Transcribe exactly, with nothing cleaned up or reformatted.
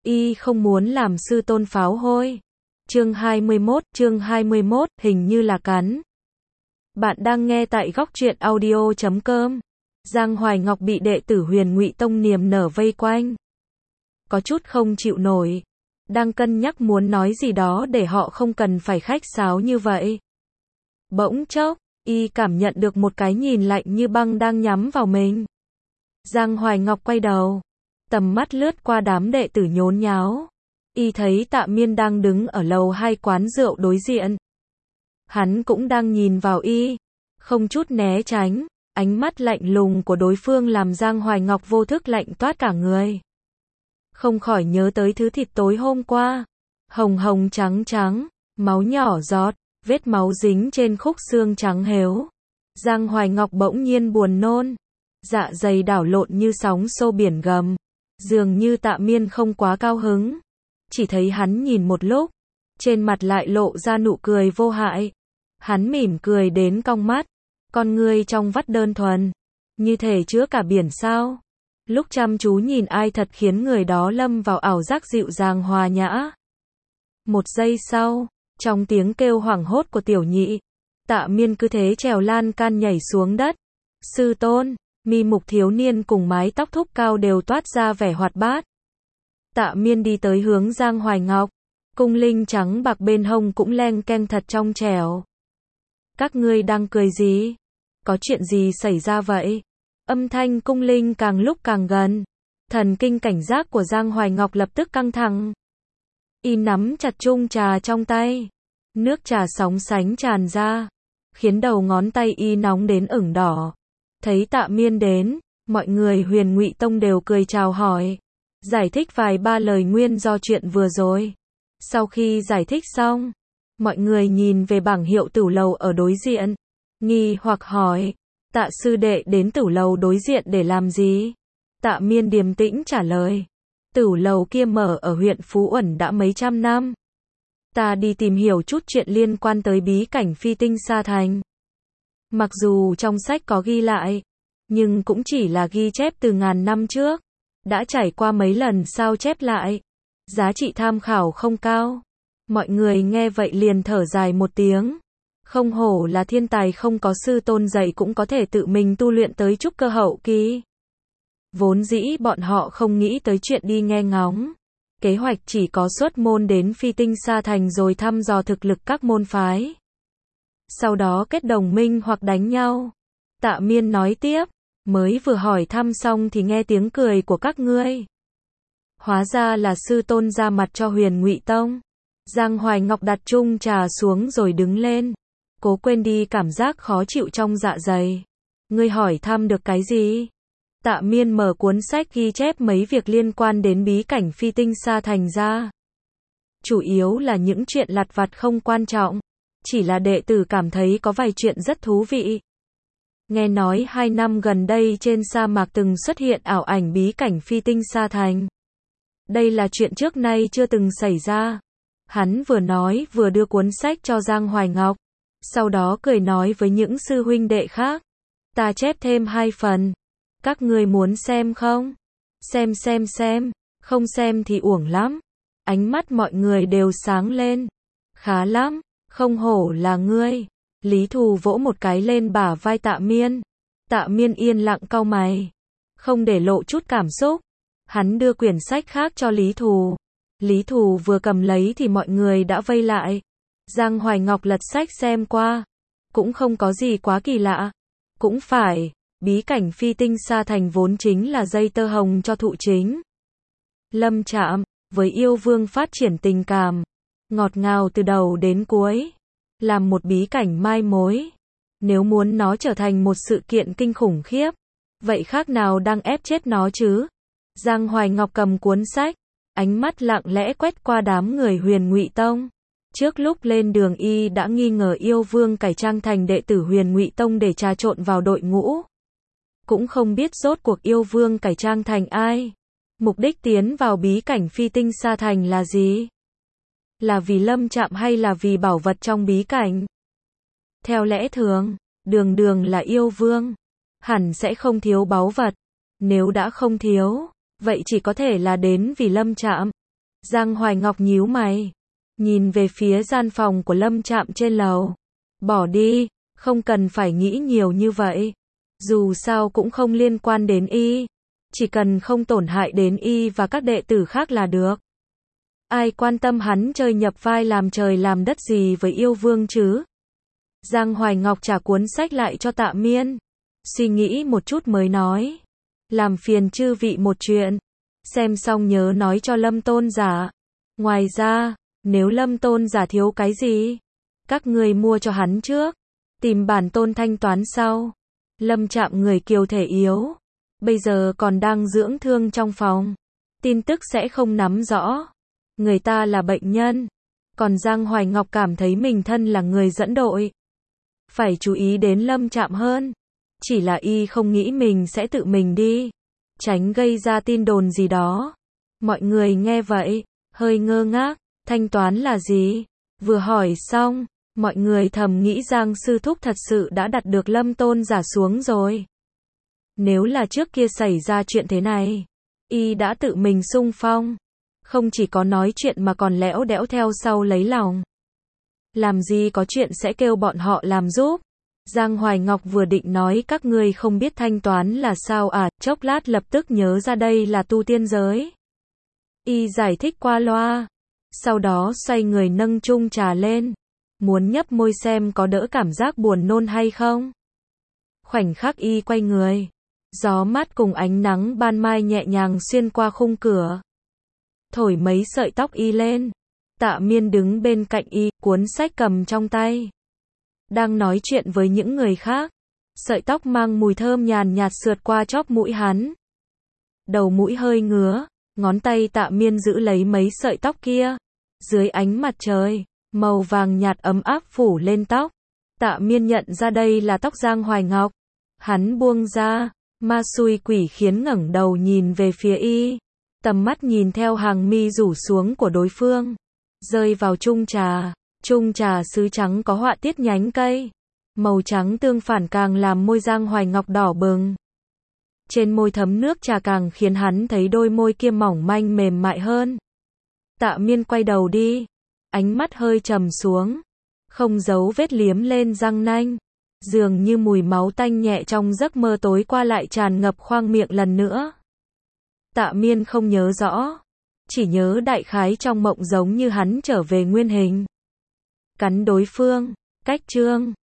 Y không muốn làm sư tôn pháo hôi. Chương hai mươi mốt, chương hai mươi mốt, hình như là cắn. Bạn đang nghe tại góc truyện audio chấm com. Giang Hoài Ngọc bị đệ tử Huyền Ngụy Tông niềm nở vây quanh. Có chút không chịu nổi. Đang cân nhắc muốn nói gì đó để họ không cần phải khách sáo như vậy. Bỗng chốc, Y cảm nhận được một cái nhìn lạnh như băng đang nhắm vào mình. Giang Hoài Ngọc quay đầu. Tầm mắt lướt qua đám đệ tử nhốn nháo. Y thấy Tạ Miên đang đứng ở lầu hai quán rượu đối diện. Hắn cũng đang nhìn vào Y, không chút né tránh. Ánh mắt lạnh lùng của đối phương làm Giang Hoài Ngọc vô thức lạnh toát cả người. Không khỏi nhớ tới thứ thịt tối hôm qua. Hồng hồng trắng trắng, máu nhỏ giọt, vết máu dính trên khúc xương trắng héo. Giang Hoài Ngọc bỗng nhiên buồn nôn. Dạ dày đảo lộn như sóng xô biển gầm. Dường như Tạ Miên không quá cao hứng. Chỉ thấy hắn nhìn một lúc, trên mặt lại lộ ra nụ cười vô hại. Hắn mỉm cười đến cong mắt, con ngươi trong vắt đơn thuần, như thể chứa cả biển sao. Lúc chăm chú nhìn ai thật khiến người đó lâm vào ảo giác dịu dàng hòa nhã. Một giây sau, trong tiếng kêu hoảng hốt của tiểu nhị, Tạ Miên cứ thế trèo lan can nhảy xuống đất. Sư tôn, mi mục thiếu niên cùng mái tóc thúc cao đều toát ra vẻ hoạt bát. Tạ Miên đi tới hướng Giang Hoài Ngọc, cung linh trắng bạc bên hông cũng leng keng thật trong trẻo. Các ngươi đang cười gì? Có chuyện gì xảy ra vậy? Âm thanh cung linh càng lúc càng gần. Thần kinh cảnh giác của Giang Hoài Ngọc lập tức căng thẳng. Y nắm chặt chung trà trong tay. Nước trà sóng sánh tràn ra, khiến đầu ngón tay Y nóng đến ửng đỏ. Thấy Tạ Miên đến, mọi người Huyền Ngụy Tông đều cười chào hỏi. Giải thích vài ba lời nguyên do chuyện vừa rồi. Sau khi giải thích xong, mọi người nhìn về bảng hiệu tửu lầu ở đối diện, nghi hoặc hỏi, Tạ sư đệ đến tửu lầu đối diện để làm gì? Tạ Miên điềm tĩnh trả lời, tửu lầu kia mở ở huyện Phú Uẩn đã mấy trăm năm. Ta đi tìm hiểu chút chuyện liên quan tới bí cảnh Phi Tinh Sa Thành. Mặc dù trong sách có ghi lại, nhưng cũng chỉ là ghi chép từ ngàn năm trước. Đã trải qua mấy lần sao chép lại, giá trị tham khảo không cao. Mọi người nghe vậy liền thở dài một tiếng. Không hổ là thiên tài không có sư tôn dạy cũng có thể tự mình tu luyện tới trúc cơ hậu kỳ. Vốn dĩ bọn họ không nghĩ tới chuyện đi nghe ngóng. Kế hoạch chỉ có xuất môn đến Phi Tinh Sa Thành rồi thăm dò thực lực các môn phái. Sau đó kết đồng minh hoặc đánh nhau. Tạ Miên nói tiếp. Mới vừa hỏi thăm xong thì nghe tiếng cười của các ngươi. Hóa ra là sư tôn ra mặt cho Huyền Ngụy Tông. Giang Hoài Ngọc đặt chung trà xuống rồi đứng lên. Cố quên đi cảm giác khó chịu trong dạ dày. Ngươi hỏi thăm được cái gì? Tạ Miên mở cuốn sách ghi chép mấy việc liên quan đến bí cảnh Phi Tinh Sa Thành ra. Chủ yếu là những chuyện lặt vặt không quan trọng. Chỉ là đệ tử cảm thấy có vài chuyện rất thú vị. Nghe nói hai năm gần đây trên sa mạc từng xuất hiện ảo ảnh bí cảnh Phi Tinh Sa Thành. Đây là chuyện trước nay chưa từng xảy ra. Hắn vừa nói vừa đưa cuốn sách cho Giang Hoài Ngọc. Sau đó cười nói với những sư huynh đệ khác. Ta chép thêm hai phần. Các ngươi muốn xem không? Xem xem xem. Không xem thì uổng lắm. Ánh mắt mọi người đều sáng lên. Khá lắm. Không hổ là ngươi. Lý Thù vỗ một cái lên bả vai Tạ Miên. Tạ Miên yên lặng cau mày, không để lộ chút cảm xúc. Hắn đưa quyển sách khác cho Lý Thù. Lý Thù vừa cầm lấy thì mọi người đã vây lại. Giang Hoài Ngọc lật sách xem qua. Cũng không có gì quá kỳ lạ. Cũng phải, bí cảnh Phi Tinh Sa Thành vốn chính là dây tơ hồng cho thụ chính. Lâm Trạm, với yêu vương phát triển tình cảm. Ngọt ngào từ đầu đến cuối. Làm một bí cảnh mai mối. Nếu muốn nó trở thành một sự kiện kinh khủng khiếp, vậy khác nào đang ép chết nó chứ? Giang Hoài Ngọc cầm cuốn sách, ánh mắt lặng lẽ quét qua đám người Huyền Ngụy Tông. Trước lúc lên đường Y đã nghi ngờ yêu vương cải trang thành đệ tử Huyền Ngụy Tông để trà trộn vào đội ngũ. Cũng không biết rốt cuộc yêu vương cải trang thành ai. Mục đích tiến vào bí cảnh Phi Tinh Sa Thành là gì? Là vì Lâm Trạm hay là vì bảo vật trong bí cảnh? Theo lẽ thường, đường đường là yêu vương, hẳn sẽ không thiếu báu vật. Nếu đã không thiếu, vậy chỉ có thể là đến vì Lâm Trạm. Giang Hoài Ngọc nhíu mày, nhìn về phía gian phòng của Lâm Trạm trên lầu. Bỏ đi, không cần phải nghĩ nhiều như vậy. Dù sao cũng không liên quan đến y. Chỉ cần không tổn hại đến y và các đệ tử khác là được. Ai quan tâm hắn chơi nhập vai làm trời làm đất gì với yêu vương chứ? Giang Hoài Ngọc trả cuốn sách lại cho Tạ Miên. Suy nghĩ một chút mới nói. Làm phiền chư vị một chuyện. Xem xong nhớ nói cho Lâm Tôn giả. Ngoài ra, nếu Lâm Tôn giả thiếu cái gì, các người mua cho hắn trước. Tìm bản tôn thanh toán sau. Lâm Trạm người kiều thể yếu. Bây giờ còn đang dưỡng thương trong phòng. Tin tức sẽ không nắm rõ. Người ta là bệnh nhân. Còn Giang Hoài Ngọc cảm thấy mình thân là người dẫn đội. Phải chú ý đến Lâm Trạm hơn. Chỉ là y không nghĩ mình sẽ tự mình đi. Tránh gây ra tin đồn gì đó. Mọi người nghe vậy, hơi ngơ ngác. Thanh toán là gì? Vừa hỏi xong, mọi người thầm nghĩ Giang sư thúc thật sự đã đặt được Lâm Tôn giả xuống rồi. Nếu là trước kia xảy ra chuyện thế này, y đã tự mình xung phong. Không chỉ có nói chuyện mà còn lẽo đẽo theo sau lấy lòng. Làm gì có chuyện sẽ kêu bọn họ làm giúp. Giang Hoài Ngọc vừa định nói các ngươi không biết thanh toán là sao à, chốc lát lập tức nhớ ra đây là tu tiên giới. Y giải thích qua loa. Sau đó xoay người nâng chung trà lên. Muốn nhấp môi xem có đỡ cảm giác buồn nôn hay không. Khoảnh khắc y quay người. Gió mát cùng ánh nắng ban mai nhẹ nhàng xuyên qua khung cửa. Thổi mấy sợi tóc y lên. Tạ Miên đứng bên cạnh y, cuốn sách cầm trong tay. Đang nói chuyện với những người khác. Sợi tóc mang mùi thơm nhàn nhạt sượt qua chóp mũi hắn. Đầu mũi hơi ngứa, ngón tay Tạ Miên giữ lấy mấy sợi tóc kia. Dưới ánh mặt trời, màu vàng nhạt ấm áp phủ lên tóc. Tạ Miên nhận ra đây là tóc Giang Hoài Ngọc. Hắn buông ra, ma xui quỷ khiến ngẩng đầu nhìn về phía y. Tầm mắt nhìn theo hàng mi rủ xuống của đối phương. Rơi vào chung trà. Chung trà sứ trắng có họa tiết nhánh cây. Màu trắng tương phản càng làm môi Giang Hoài Ngọc đỏ bừng. Trên môi thấm nước trà càng khiến hắn thấy đôi môi kia mỏng manh mềm mại hơn. Tạ Miên quay đầu đi. Ánh mắt hơi trầm xuống. Không giấu vết liếm lên răng nanh. Dường như mùi máu tanh nhẹ trong giấc mơ tối qua lại tràn ngập khoang miệng lần nữa. Tạ Miên không nhớ rõ. Chỉ nhớ đại khái trong mộng giống như hắn trở về nguyên hình. Cắn đối phương. Cách chương